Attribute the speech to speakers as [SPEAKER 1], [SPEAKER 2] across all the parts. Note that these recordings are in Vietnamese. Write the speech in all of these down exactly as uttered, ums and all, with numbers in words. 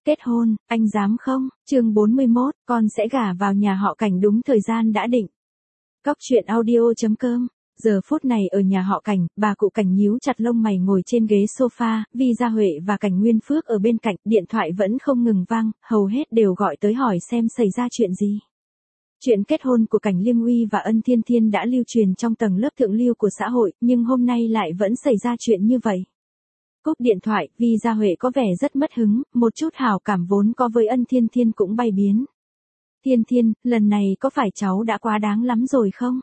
[SPEAKER 1] Kết hôn, anh dám không? Chương bốn mươi mốt, con sẽ gả vào nhà họ Cảnh đúng thời gian đã định. Cóc truyện audio chấm com. Giờ phút này ở nhà họ Cảnh, bà cụ Cảnh nhíu chặt lông mày ngồi trên ghế sofa, Vi Gia Huệ và Cảnh Nguyên Phước ở bên cạnh, điện thoại vẫn không ngừng vang, hầu hết đều gọi tới hỏi xem xảy ra chuyện gì. Chuyện kết hôn của Cảnh Liêm Uy và Ân Thiên Thiên đã lưu truyền trong tầng lớp thượng lưu của xã hội, nhưng hôm nay lại vẫn xảy ra chuyện như vậy. Cúp điện thoại, Vi Gia Huệ có vẻ rất mất hứng, một chút hảo cảm vốn có với Ân Thiên Thiên cũng bay biến. Thiên Thiên, lần này có phải cháu đã quá đáng lắm rồi không?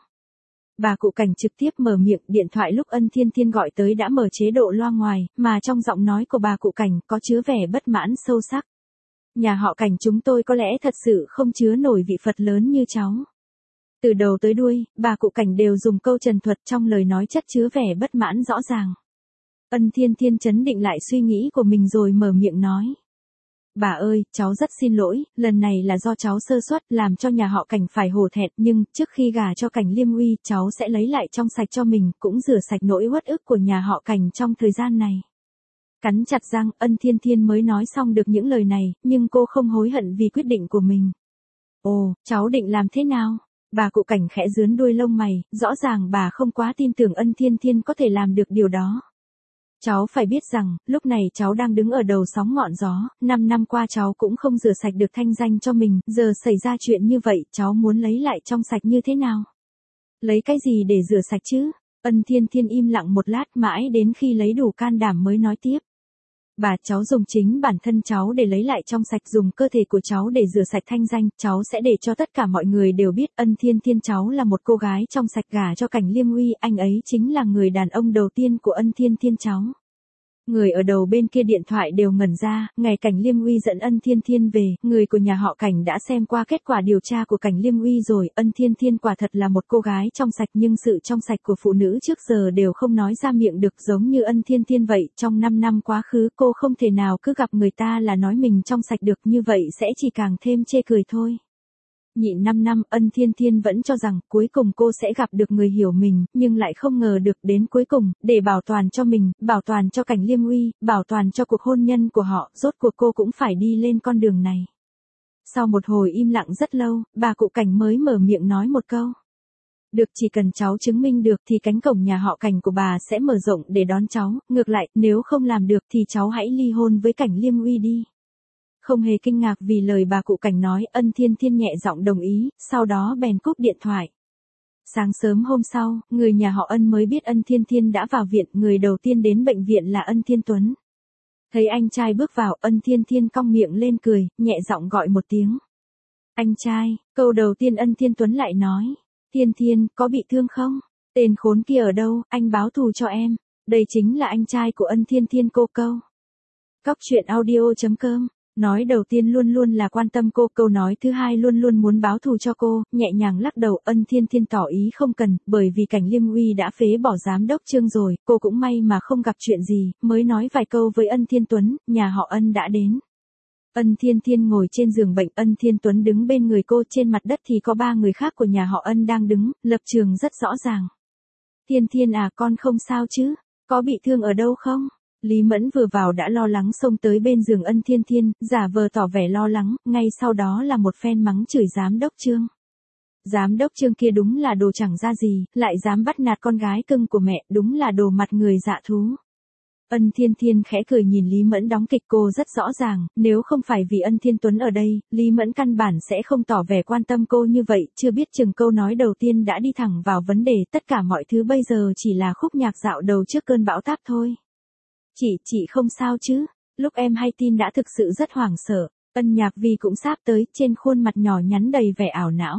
[SPEAKER 1] Bà cụ Cảnh trực tiếp mở miệng, điện thoại lúc Ân Thiên Thiên gọi tới đã mở chế độ loa ngoài, mà trong giọng nói của bà cụ Cảnh có chứa vẻ bất mãn sâu sắc. Nhà họ Cảnh chúng tôi có lẽ thật sự không chứa nổi vị Phật lớn như cháu. Từ đầu tới đuôi, bà cụ Cảnh đều dùng câu trần thuật trong lời nói chất chứa vẻ bất mãn rõ ràng. Ân Thiên Thiên trấn định lại suy nghĩ của mình rồi mở miệng nói. Bà ơi, cháu rất xin lỗi, lần này là do cháu sơ suất làm cho nhà họ Cảnh phải hổ thẹn, nhưng trước khi gả cho Cảnh Liêm Uy, cháu sẽ lấy lại trong sạch cho mình, cũng rửa sạch nỗi uất ức của nhà họ Cảnh trong thời gian này. Cắn chặt răng, Ân Thiên Thiên mới nói xong được những lời này, nhưng cô không hối hận vì quyết định của mình. Ồ, cháu định làm thế nào? Bà cụ Cảnh khẽ rướn đuôi lông mày, rõ ràng bà không quá tin tưởng Ân Thiên Thiên có thể làm được điều đó. Cháu phải biết rằng, lúc này cháu đang đứng ở đầu sóng ngọn gió, năm năm qua cháu cũng không rửa sạch được thanh danh cho mình, giờ xảy ra chuyện như vậy, cháu muốn lấy lại trong sạch như thế nào? Lấy cái gì để rửa sạch chứ? Ân Thiên Thiên im lặng một lát mãi đến khi lấy đủ can đảm mới nói tiếp. Bà, cháu dùng chính bản thân cháu để lấy lại trong sạch, dùng cơ thể của cháu để rửa sạch thanh danh, cháu sẽ để cho tất cả mọi người đều biết Ân Thiên Thiên cháu là một cô gái trong sạch, gả cho Cảnh Liêm Uy, anh ấy chính là người đàn ông đầu tiên của Ân Thiên Thiên cháu. Người ở đầu bên kia điện thoại đều ngẩn ra, ngày Cảnh Liêm Uy dẫn Ân Thiên Thiên về, người của nhà họ Cảnh đã xem qua kết quả điều tra của Cảnh Liêm Uy rồi, Ân Thiên Thiên quả thật là một cô gái trong sạch, nhưng sự trong sạch của phụ nữ trước giờ đều không nói ra miệng được, giống như Ân Thiên Thiên vậy, trong năm năm quá khứ cô không thể nào cứ gặp người ta là nói mình trong sạch được, như vậy sẽ chỉ càng thêm chê cười thôi. Nhịn năm năm, Ân Thiên Thiên vẫn cho rằng cuối cùng cô sẽ gặp được người hiểu mình, nhưng lại không ngờ được đến cuối cùng, để bảo toàn cho mình, bảo toàn cho Cảnh Liêm Uy, bảo toàn cho cuộc hôn nhân của họ, rốt cuộc cô cũng phải đi lên con đường này. Sau một hồi im lặng rất lâu, bà cụ Cảnh mới mở miệng nói một câu. Được, chỉ cần cháu chứng minh được thì cánh cổng nhà họ Cảnh của bà sẽ mở rộng để đón cháu, ngược lại, nếu không làm được thì cháu hãy ly hôn với Cảnh Liêm Uy đi. Không hề kinh ngạc vì lời bà cụ Cảnh nói, Ân Thiên Thiên nhẹ giọng đồng ý, sau đó bèn cúp điện thoại. Sáng sớm hôm sau, người nhà họ Ân mới biết Ân Thiên Thiên đã vào viện, người đầu tiên đến bệnh viện là Ân Thiên Tuấn. Thấy anh trai bước vào, Ân Thiên Thiên cong miệng lên cười, nhẹ giọng gọi một tiếng. Anh trai, câu đầu tiên Ân Thiên Tuấn lại nói. Thiên Thiên, có bị thương không? Tên khốn kia ở đâu, anh báo thù cho em. Đây chính là anh trai của Ân Thiên Thiên cô câu. Cóc truyện audio chấm com. Nói đầu tiên luôn luôn là quan tâm cô, câu nói thứ hai luôn luôn muốn báo thù cho cô, nhẹ nhàng lắc đầu. Ân Thiên Thiên tỏ ý không cần, bởi vì Cảnh Liêm Uy đã phế bỏ giám đốc Trương rồi, cô cũng may mà không gặp chuyện gì, mới nói vài câu với Ân Thiên Tuấn, nhà họ Ân đã đến. Ân Thiên Thiên ngồi trên giường bệnh, Ân Thiên Tuấn đứng bên người cô, trên mặt đất thì có ba người khác của nhà họ Ân đang đứng, lập trường rất rõ ràng. Thiên Thiên à, con không sao chứ, có bị thương ở đâu không? Lý Mẫn vừa vào đã lo lắng xông tới bên giường Ân Thiên Thiên, giả vờ tỏ vẻ lo lắng, ngay sau đó là một phen mắng chửi giám đốc Trương. Giám đốc Trương kia đúng là đồ chẳng ra gì, lại dám bắt nạt con gái cưng của mẹ, đúng là đồ mặt người dạ thú. Ân Thiên Thiên khẽ cười nhìn Lý Mẫn đóng kịch, cô rất rõ ràng, nếu không phải vì Ân Thiên Tuấn ở đây, Lý Mẫn căn bản sẽ không tỏ vẻ quan tâm cô như vậy, chưa biết chừng câu nói đầu tiên đã đi thẳng vào vấn đề, tất cả mọi thứ bây giờ chỉ là khúc nhạc dạo đầu trước cơn bão táp thôi. Chị, chị không sao chứ? Lúc em hay tin đã thực sự rất hoảng sợ, Ân Nhạc Vi cũng sắp tới, trên khuôn mặt nhỏ nhắn đầy vẻ ảo não.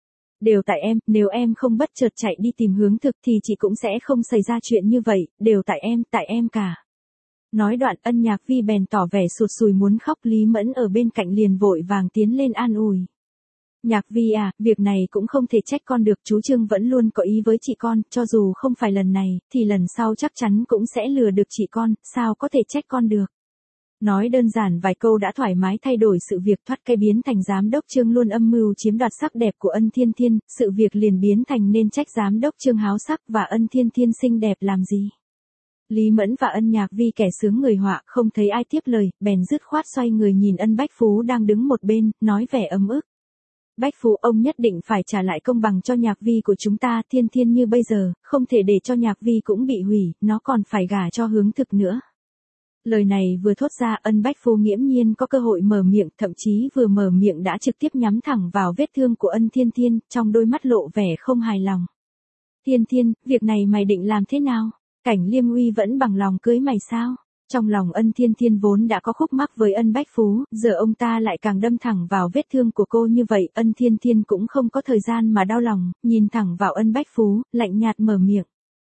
[SPEAKER 1] Đều tại em, nếu em không bất chợt chạy đi tìm hướng thực thì chị cũng sẽ không xảy ra chuyện như vậy, đều tại em, tại em cả. Nói đoạn Ân Nhạc Vi bèn tỏ vẻ sụt sùi muốn khóc, Lý Mẫn ở bên cạnh liền vội vàng tiến lên an ủi. Nhạc Vi à, việc này cũng không thể trách con được, chú Trương vẫn luôn có ý với chị con, cho dù không phải lần này, thì lần sau chắc chắn cũng sẽ lừa được chị con, sao có thể trách con được. Nói đơn giản vài câu đã thoải mái thay đổi sự việc, thoát cái biến thành giám đốc Trương luôn âm mưu chiếm đoạt sắc đẹp của Ân Thiên Thiên, sự việc liền biến thành nên trách giám đốc Trương háo sắc và Ân Thiên Thiên xinh đẹp làm gì. Lý Mẫn và Ân Nhạc Vi kẻ sướng người họa không thấy ai tiếp lời, bèn dứt khoát xoay người nhìn Ân Bách Phú đang đứng một bên, nói vẻ ấm ức. Bách Phú, ông nhất định phải trả lại công bằng cho Nhạc Vi của chúng ta, Thiên Thiên như bây giờ, không thể để cho Nhạc Vi cũng bị hủy, nó còn phải gả cho Hướng Thực nữa. Lời này vừa thốt ra, Ân Bách Phú nghiễm nhiên có cơ hội mở miệng, thậm chí vừa mở miệng đã trực tiếp nhắm thẳng vào vết thương của Ân Thiên Thiên, trong đôi mắt lộ vẻ không hài lòng. Thiên Thiên, việc này mày định làm thế nào? Cảnh Liêm Uy vẫn bằng lòng cưới mày sao? Trong lòng Ân Thiên Thiên vốn đã có khúc mắc với Ân Bách Phú, giờ ông ta lại càng đâm thẳng vào vết thương của cô như vậy, Ân Thiên Thiên cũng không có thời gian mà đau lòng, nhìn thẳng vào Ân Bách Phú, lạnh nhạt mở miệng.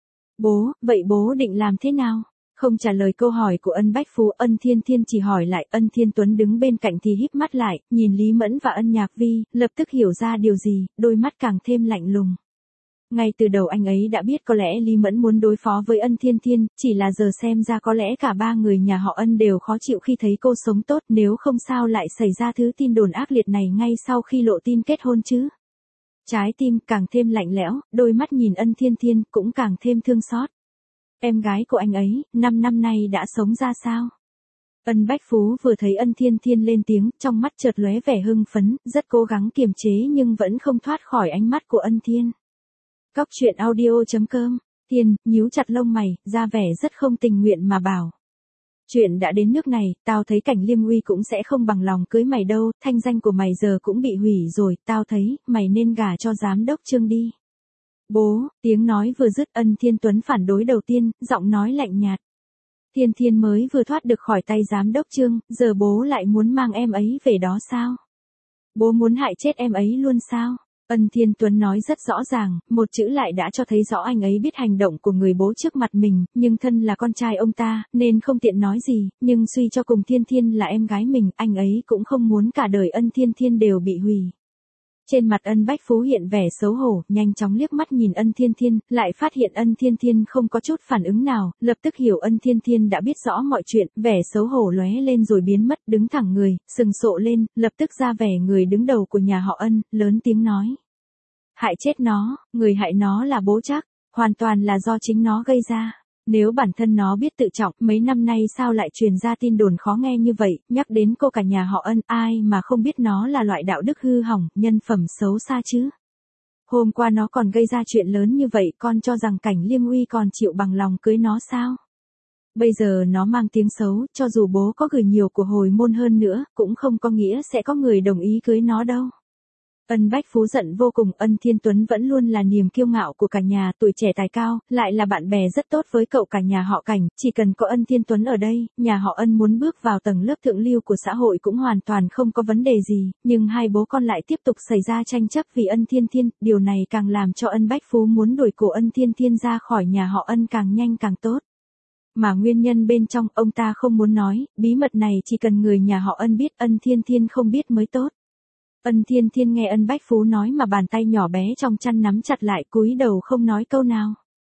[SPEAKER 1] Bố, vậy bố định làm thế nào? Không trả lời câu hỏi của Ân Bách Phú, Ân Thiên Thiên chỉ hỏi lại, Ân Thiên Tuấn đứng bên cạnh thì híp mắt lại, nhìn Lý Mẫn và Ân Nhạc Vi, lập tức hiểu ra điều gì, đôi mắt càng thêm lạnh lùng. Ngay từ đầu anh ấy đã biết có lẽ Lý Mẫn muốn đối phó với Ân Thiên Thiên, chỉ là giờ xem ra có lẽ cả ba người nhà họ Ân đều khó chịu khi thấy cô sống tốt, nếu không sao lại xảy ra thứ tin đồn ác liệt này ngay sau khi lộ tin kết hôn chứ. Trái tim càng thêm lạnh lẽo, đôi mắt nhìn Ân Thiên Thiên cũng càng thêm thương xót. Em gái của anh ấy, năm năm nay đã sống ra sao? Ân Bách Phú vừa thấy Ân Thiên Thiên lên tiếng, trong mắt chợt lóe vẻ hưng phấn, rất cố gắng kiềm chế nhưng vẫn không thoát khỏi ánh mắt của Ân Thiên. Cóc truyện audio chấm com, Thiên, nhíu chặt lông mày, ra vẻ rất không tình nguyện mà bảo. Chuyện đã đến nước này, tao thấy Cảnh Liêm Uy cũng sẽ không bằng lòng cưới mày đâu, thanh danh của mày giờ cũng bị hủy rồi, tao thấy, mày nên gả cho giám đốc Trương đi. Bố, tiếng nói vừa dứt, Ân Thiên Tuấn phản đối đầu tiên, giọng nói lạnh nhạt. Thiên Thiên mới vừa thoát được khỏi tay giám đốc Trương, giờ bố lại muốn mang em ấy về đó sao? Bố muốn hại chết em ấy luôn sao? Ân Thiên Tuấn nói rất rõ ràng, một chữ lại đã cho thấy rõ anh ấy biết hành động của người bố trước mặt mình, nhưng thân là con trai ông ta, nên không tiện nói gì, nhưng suy cho cùng Thiên Thiên là em gái mình, anh ấy cũng không muốn cả đời Ân Thiên Thiên đều bị hủy. Trên mặt Ân Bách Phú hiện vẻ xấu hổ, nhanh chóng liếc mắt nhìn Ân Thiên Thiên, lại phát hiện Ân Thiên Thiên không có chút phản ứng nào, lập tức hiểu Ân Thiên Thiên đã biết rõ mọi chuyện, vẻ xấu hổ lóe lên rồi biến mất, đứng thẳng người, sừng sộ lên, lập tức ra vẻ người đứng đầu của nhà họ Ân, lớn tiếng nói. Hại chết nó, người hại nó là bố chắc, hoàn toàn là do chính nó gây ra. Nếu bản thân nó biết tự trọng, mấy năm nay sao lại truyền ra tin đồn khó nghe như vậy, nhắc đến cô cả nhà họ Ân, ai mà không biết nó là loại đạo đức hư hỏng, nhân phẩm xấu xa chứ. Hôm qua nó còn gây ra chuyện lớn như vậy, con cho rằng Cảnh Liêm Uy còn chịu bằng lòng cưới nó sao? Bây giờ nó mang tiếng xấu, cho dù bố có gửi nhiều của hồi môn hơn nữa, cũng không có nghĩa sẽ có người đồng ý cưới nó đâu. Ân Bách Phú giận vô cùng, Ân Thiên Tuấn vẫn luôn là niềm kiêu ngạo của cả nhà, tuổi trẻ tài cao, lại là bạn bè rất tốt với cậu cả nhà họ Cảnh, chỉ cần có Ân Thiên Tuấn ở đây, nhà họ Ân muốn bước vào tầng lớp thượng lưu của xã hội cũng hoàn toàn không có vấn đề gì, nhưng hai bố con lại tiếp tục xảy ra tranh chấp vì Ân Thiên Thiên, điều này càng làm cho Ân Bách Phú muốn đuổi cổ Ân Thiên Thiên ra khỏi nhà họ Ân càng nhanh càng tốt. Mà nguyên nhân bên trong, ông ta không muốn nói, bí mật này chỉ cần người nhà họ Ân biết, Ân Thiên Thiên không biết mới tốt. Ân Thiên Thiên nghe Ân Bách Phú nói mà bàn tay nhỏ bé trong chăn nắm chặt lại, cúi đầu không nói câu nào.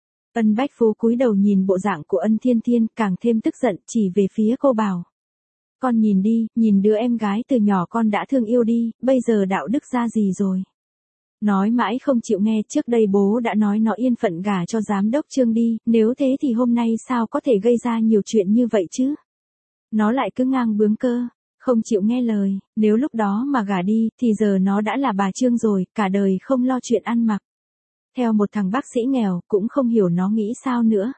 [SPEAKER 1] Ân Bách Phú cúi đầu nhìn bộ dạng của Ân Thiên Thiên, càng thêm tức giận, chỉ về phía cô bảo. Con nhìn đi, nhìn đứa em gái từ nhỏ con đã thương yêu đi, bây giờ đạo đức ra gì rồi. Nói mãi không chịu nghe, trước đây bố đã nói nó yên phận gả cho giám đốc Trương đi, nếu thế thì hôm nay sao có thể gây ra nhiều chuyện như vậy chứ. Nó lại cứ ngang bướng cơ. Không chịu nghe lời, nếu lúc đó mà gả đi, thì giờ nó đã là bà Trương rồi, cả đời không lo chuyện ăn mặc. Theo một thằng bác sĩ nghèo, cũng không hiểu nó nghĩ sao nữa.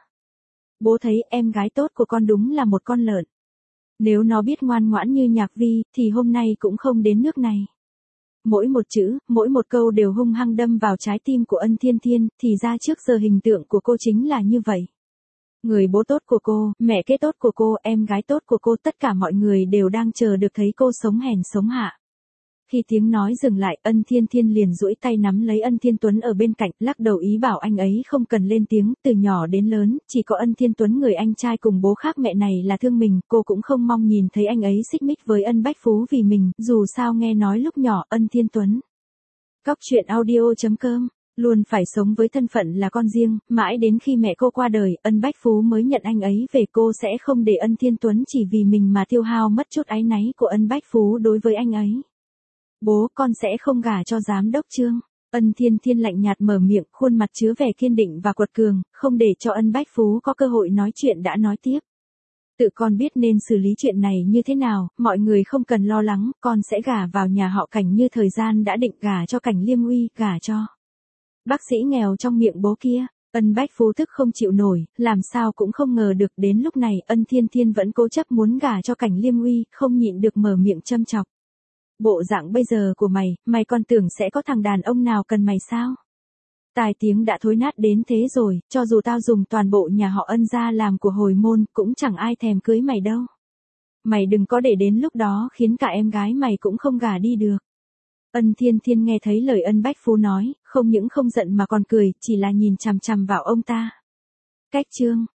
[SPEAKER 1] Bố thấy em gái tốt của con đúng là một con lợn. Nếu nó biết ngoan ngoãn như Nhạc Vi, thì hôm nay cũng không đến nước này. Mỗi một chữ, mỗi một câu đều hung hăng đâm vào trái tim của Ân Thiên Thiên, thì ra trước giờ hình tượng của cô chính là như vậy. Người bố tốt của cô, mẹ kế tốt của cô, em gái tốt của cô, tất cả mọi người đều đang chờ được thấy cô sống hèn sống hạ. Khi tiếng nói dừng lại, Ân Thiên Thiên liền duỗi tay nắm lấy Ân Thiên Tuấn ở bên cạnh, lắc đầu ý bảo anh ấy không cần lên tiếng, từ nhỏ đến lớn, chỉ có Ân Thiên Tuấn người anh trai cùng bố khác mẹ này là thương mình, cô cũng không mong nhìn thấy anh ấy xích mích với Ân Bách Phú vì mình, dù sao nghe nói lúc nhỏ, Ân Thiên Tuấn. Cóc truyện audio chấm com luôn phải sống với thân phận là con riêng, mãi đến khi mẹ cô qua đời, Ân Bách Phú mới nhận anh ấy về, cô sẽ không để Ân Thiên Tuấn chỉ vì mình mà tiêu hao mất chút áy náy của Ân Bách Phú đối với anh ấy. Bố, con sẽ không gả cho giám đốc Trương. Ân Thiên Thiên lạnh nhạt mở miệng, khuôn mặt chứa vẻ kiên định và quật cường, không để cho Ân Bách Phú có cơ hội nói chuyện đã nói tiếp. Tự con biết nên xử lý chuyện này như thế nào, mọi người không cần lo lắng, con sẽ gả vào nhà họ Cảnh như thời gian đã định, gả cho Cảnh Liêm Uy, gả cho bác sĩ nghèo trong miệng bố kia. Ân Bách Phú tức không chịu nổi, làm sao cũng không ngờ được đến lúc này Ân Thiên Thiên vẫn cố chấp muốn gả cho Cảnh Liêm Uy, không nhịn được mở miệng châm chọc. Bộ dạng bây giờ của mày, mày còn tưởng sẽ có thằng đàn ông nào cần mày sao? Tai tiếng đã thối nát đến thế rồi, cho dù tao dùng toàn bộ nhà họ Ân ra làm của hồi môn, cũng chẳng ai thèm cưới mày đâu. Mày đừng có để đến lúc đó khiến cả em gái mày cũng không gả đi được. Ân Thiên Thiên nghe thấy lời Ân Bách Phú nói, không những không giận mà còn cười, chỉ là nhìn chằm chằm vào ông ta. Cách chương